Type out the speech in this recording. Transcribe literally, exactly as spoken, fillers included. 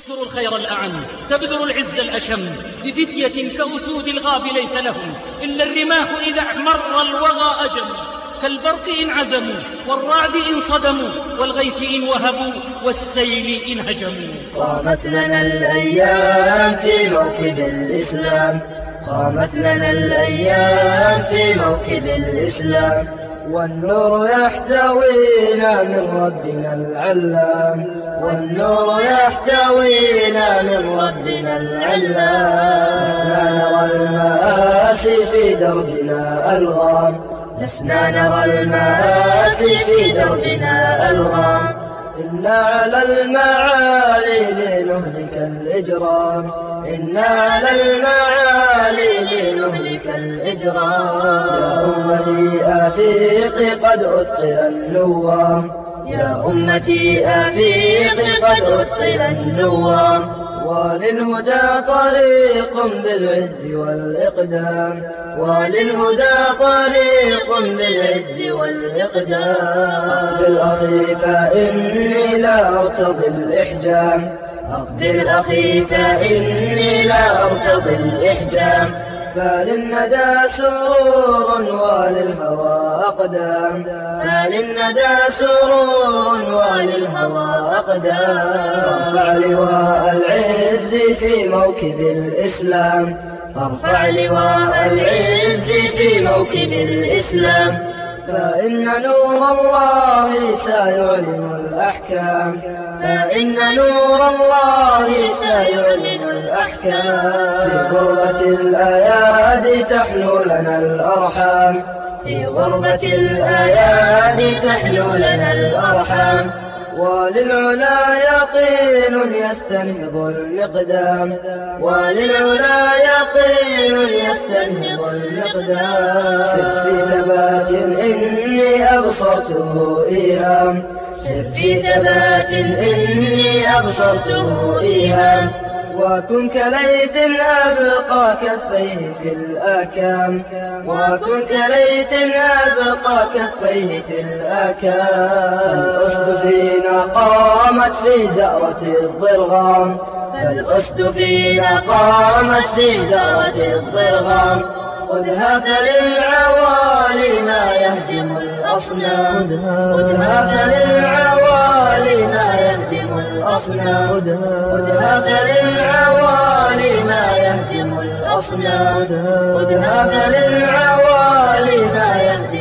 انشروا الخير الأعم، تبذروا العز الأشم، بفتية كأسود الغاب ليس لهم إلا الرماح إذا احمر الوغى أجم. كالبرق إن عزموا، والرعد إن صدموا، والغيث إن وهبوا، والسيل إن هجموا. قامت لنا الأيام في موكب الإسلام، قامت لنا الأيام في موكب الإسلام، والنور يحتوينا من ربنا العلام، والنور يحتوينا من ربنا العلام. لسنا نرى المآسي في دربنا ألغام، لسنا نرى المآسي في دربنا ألغام. إنا على المعالي لنهلك الإجرام، إنا على المعالي لنهلك الإجرام. يا أمتي أفيقي قد أثقل النوام، يا أمتي أفيقي قد أثقل النوام. وللهدى طريق بالعز والإقدام، وللهدى طريق بالعز والإقدام. أقبل أخي فإني لا أرتضي الإحجام، أقبل أخي فإني لا أرتضي الإحجام. فللندى سرور وللهوى أقدام، فللندى سرور وللهوى أقدام. فارفع لواء العز في موكب الإسلام، فارفع لواء العز في موكب الإسلام. فإن نور الله سيعلن الأحكام، فإن نور الله سيعلن الأحكام. في غربة الأيادي تحلو لنا الأرحام، في غربة الأيادي تحلو لنا الأرحام. وللعلا يقين يستنهض المقدام، وللعلا يقين يستنهض المقدام. سر في ثبات إني أبصرته إيهام، سر في ثبات إني أبصرته إيهام. وكن كليث أبقى كفيه في الآكام، وكن كليث أبقى كفيه في الآكام. فالأسد فينا قامت في زأرة الضرغام، فالأسد فينا قامت في زأرة الضرغام. خذها فللعوالي ما يهدم الأصنام، خذها فللعوالي ما يهدم الأصنام، خذها فللعوالي ما يهدم الأصنام، خذها فللعوالي ما يهدم